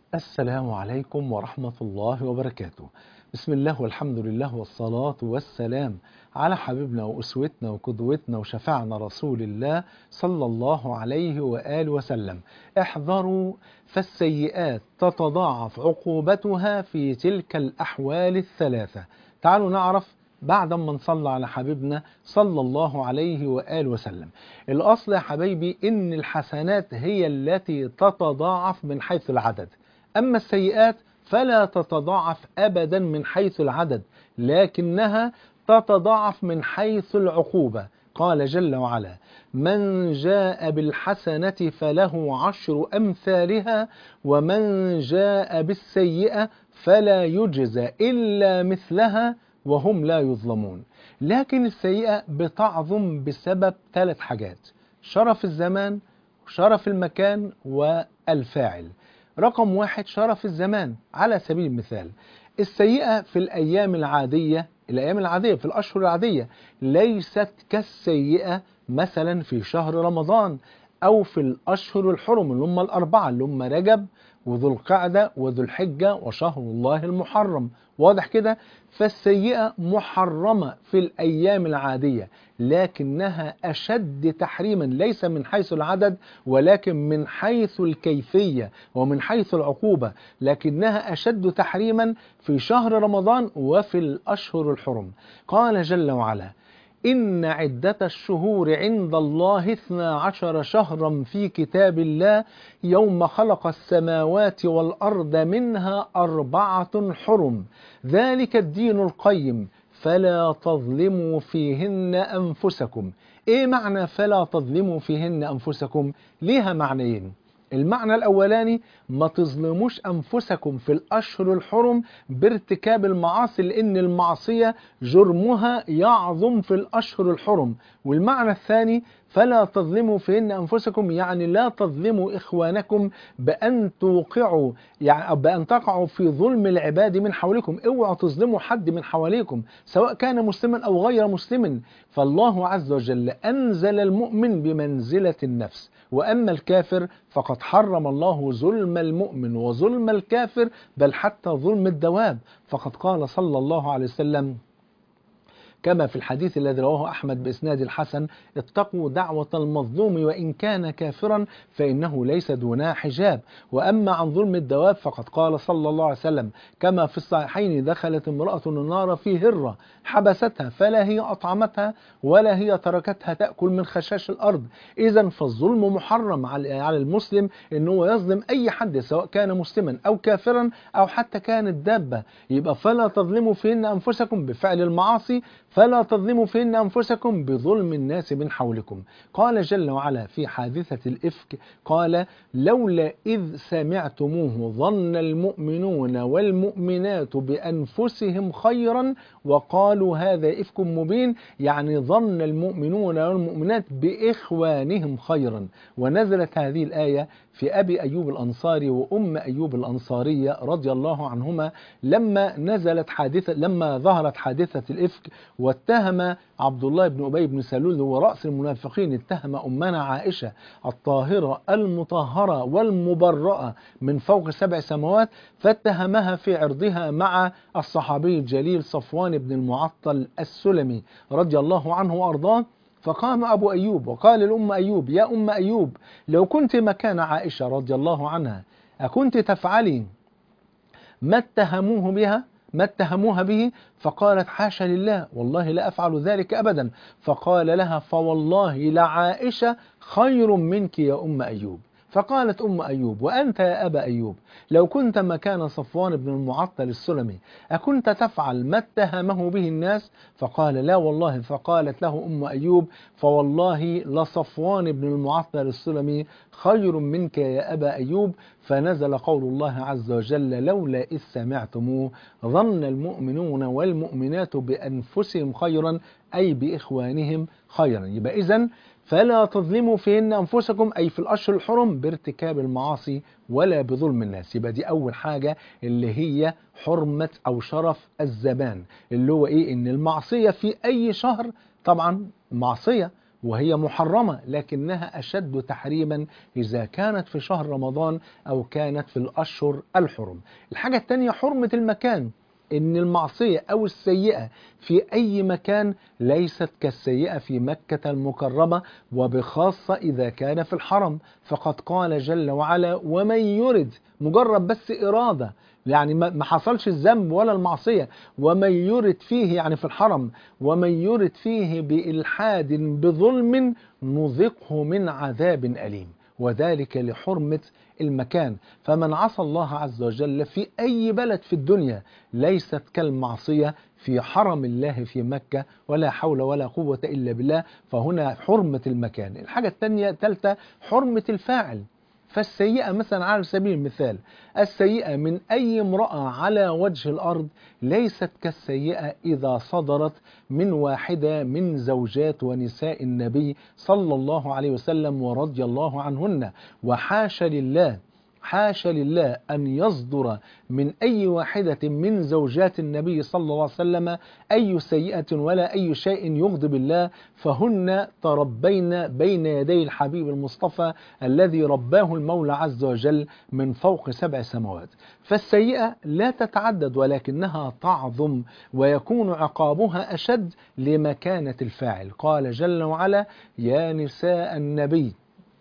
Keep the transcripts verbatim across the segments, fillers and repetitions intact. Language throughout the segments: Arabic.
السلام عليكم ورحمة الله وبركاته. بسم الله والحمد لله والصلاة والسلام على حبيبنا وأسوتنا وقدوتنا وشفعنا رسول الله صلى الله عليه وآله وسلم. احذروا فالسيئات تتضاعف عقوبتها في تلك الأحوال الثلاثة. تعالوا نعرف بعد ما نصلى على حبيبنا صلى الله عليه وآله وسلم. الأصل يا حبيبي إن الحسنات هي التي تتضاعف من حيث العدد، أما السيئات فلا تتضاعف أبدا من حيث العدد، لكنها تتضاعف من حيث العقوبة. قال جل وعلا: من جاء بالحسنة فله عشر أمثالها ومن جاء بالسيئة فلا يجزى إلا مثلها وهم لا يظلمون. لكن السيئة بتعظم بسبب ثلاث حاجات: شرف الزمان وشرف المكان والفاعل. رقم واحد شرف الزمان. على سبيل المثال السيئة في الأيام العادية الأيام العادية في الأشهر العادية ليست كالسيئة مثلا في شهر رمضان أو في الأشهر الحرم اللي هم الأربعة اللي هم رجب وذو القعدة وذو الحجة وشهر الله المحرم. واضح كده؟ فالسيئة محرمة في الأيام العادية، لكنها أشد تحريما ليس من حيث العدد ولكن من حيث الكيفية ومن حيث العقوبة، لكنها أشد تحريما في شهر رمضان وفي الأشهر الحرم. قال جل وعلا: إن عدة الشهور عند الله اثنا عشر شهرا في كتاب الله يوم خلق السماوات والأرض منها أربعة حرم ذلك الدين القيم فلا تظلموا فيهن أنفسكم. إيه معنى فلا تظلموا فيهن أنفسكم؟ ليها معنيين. المعنى الأولاني: ما تظلموش أنفسكم في الأشهر الحرم بارتكاب المعاصي، لأن المعصية جرمها يعظم في الأشهر الحرم. والمعنى الثاني: فلا تظلموا فيهن أنفسكم، يعني لا تظلموا إخوانكم بأن توقعوا يعني بأن تقعوا في ظلم العباد من حولكم. اوعوا تظلموا حد من حواليكم سواء كان مسلما أو غير مسلم. فالله عز وجل أنزل المؤمن بمنزلة النفس، وأما الكافر فقد حرم الله ظلم المؤمن وظلم الكافر بل حتى ظلم الدواب. فقد قال صلى الله عليه وسلم كما في الحديث الذي رواه أحمد بإسناد الحسن: اتقوا دعوة المظلوم وإن كان كافرا فإنه ليس دونها حجاب. وأما عن ظلم الدواب فقد قال صلى الله عليه وسلم كما في الصحيحين: دخلت امرأة النار في هرة حبستها فلا هي أطعمتها ولا هي تركتها تأكل من خشاش الأرض. إذا فالظلم محرم على المسلم أنه يظلم أي حد سواء كان مسلما أو كافرا أو حتى كانت دابة. يبقى فلا تظلموا فيهن أنفسكم بفعل المعاصي، فلا تظلموا فيهن أنفسكم بظلم الناس من حولكم. قال جل وعلا في حادثة الإفك: قال: لولا إذ سمعتموه ظن المؤمنون والمؤمنات بأنفسهم خيرا وقالوا هذا إفك مبين. يعني ظن المؤمنون والمؤمنات بإخوانهم خيرا. ونزلت هذه الآية في أبي أيوب الأنصاري وأم أيوب الأنصارية رضي الله عنهما لما نزلت حادثة لما ظهرت حادثة الإفك، واتهم عبد الله بن أبي بن سلول ورأس المنافقين اتهم أمنا عائشة الطاهرة المطهرة والمبرأة من فوق سبع سماوات، فاتهمها في عرضها مع الصحابي الجليل صفوان بن المعطل السلمي رضي الله عنه وأرضاه. فقام أبو أيوب وقال لأم أيوب: يا أم أيوب، لو كنت مكان عائشة رضي الله عنها أكنت تفعلي ما اتهموه بها ما اتهموها به؟ فقالت: حاشا لله، والله لا أفعل ذلك أبدا. فقال لها: فوالله لعائشة خير منك يا أم أيوب. فقالت أم أيوب: وأنت يا أبا أيوب، لو كنت مكان صفوان بن المعطل السلمي أكنت تفعل ما اتهمه به الناس؟ فقال: لا والله. فقالت له أم أيوب: فوالله لصفوان بن المعطل السلمي خير منك يا أبا أيوب. فنزل قول الله عز وجل: لولا إذ سمعتموه ظن المؤمنون والمؤمنات بأنفسهم خيرا، أي بإخوانهم خيرا. يبقى إذن فلا تظلموا فيهن أنفسكم، أي في الأشهر الحرم، بارتكاب المعاصي ولا بظلم الناس. يبقى دي أول حاجة اللي هي حرمة أو شرف الزمان، اللي هو إيه؟ إن المعصية في أي شهر طبعا معصية، وهي محرمة لكنها أشد تحريما إذا كانت في شهر رمضان أو كانت في الأشهر الحرم. الحاجة الثانية حرمة المكان، إن المعصية أو السيئة في أي مكان ليست كالسيئة في مكة المكرمة، وبخاصة إذا كان في الحرم، فقد قال جل وعلا: ومن يرد، مجرد بس إرادة، يعني ما حصلش الذنب ولا المعصية، ومن يرد فيه يعني في الحرم، ومن يرد فيه بإلحاد بظلم نذقه من عذاب أليم، وذلك لحرمة المكان. فمن عصى الله عز وجل في أي بلد في الدنيا ليست كالمعصية في حرم الله في مكة، ولا حول ولا قوة إلا بالله. فهنا حرمة المكان. الحاجة الثانية الثالثة حرمة الفاعل. فالسيئة مثلا على سبيل المثال، السيئة من أي امرأة على وجه الأرض ليست كالسيئة إذا صدرت من واحدة من زوجات ونساء النبي صلى الله عليه وسلم ورضي الله عنهن. وحاشا لله حاشا لله أن يصدر من أي واحدة من زوجات النبي صلى الله عليه وسلم أي سيئة ولا أي شيء يغضب الله، فهن تربين بين يدي الحبيب المصطفى الذي رباه المولى عز وجل من فوق سبع سماوات. فالسيئة لا تتعدد ولكنها تعظم، ويكون عقابها أشد لمكانة الفاعل. قال جل وعلا: يا نساء النبي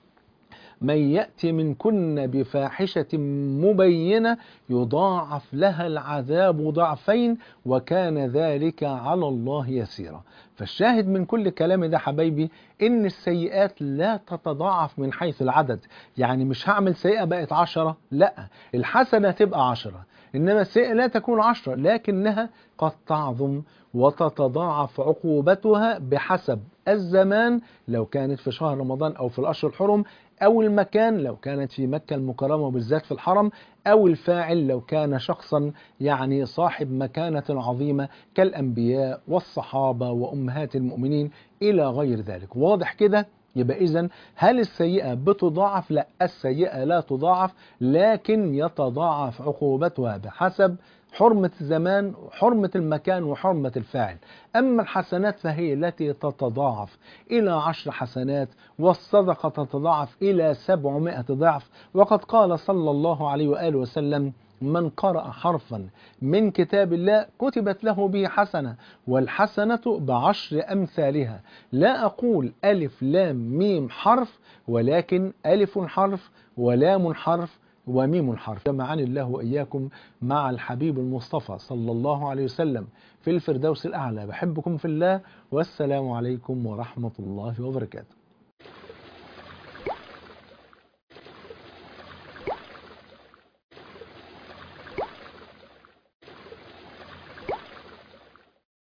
من يأتي منكن بفاحشة مبينة يضاعف لها العذاب ضعفين وكان ذلك على الله يسيرا. فالشاهد من كل كلام ده حبايبي إن السيئات لا تتضاعف من حيث العدد. يعني مش هعمل سيئة بقت عشرة، لا، الحسنة تبقى عشرة، إنما السيئة لا تكون عشرة، لكنها قد تعظم وتتضاعف عقوبتها بحسب الزمان، لو كانت في شهر رمضان أو في الأشهر الحرم، أو المكان لو كانت في مكة المكرمة وبالذات في الحرم، أو الفاعل لو كان شخصا يعني صاحب مكانة عظيمة كالأنبياء والصحابة وأمهات المؤمنين إلى غير ذلك. واضح كده؟ يبقى إذن هل السيئة بتضاعف؟ لا، السيئة لا تضاعف، لكن يتضاعف عقوبتها بحسب حرمة الزمان وحرمة المكان وحرمة الفاعل. أما الحسنات فهي التي تتضاعف إلى عشر حسنات، والصدقة تتضاعف إلى سبعمائة ضعف. وقد قال صلى الله عليه وآله وسلم: من قرأ حرفا من كتاب الله كتبت له به حسنة، والحسنة بعشر أمثالها. لا أقول ألف لام ميم حرف، ولكن ألف حرف ولام حرف وميم حرف. جمعني الله وإياكم مع الحبيب المصطفى صلى الله عليه وسلم في الفردوس الأعلى. بحبكم في الله، والسلام عليكم ورحمة الله وبركاته.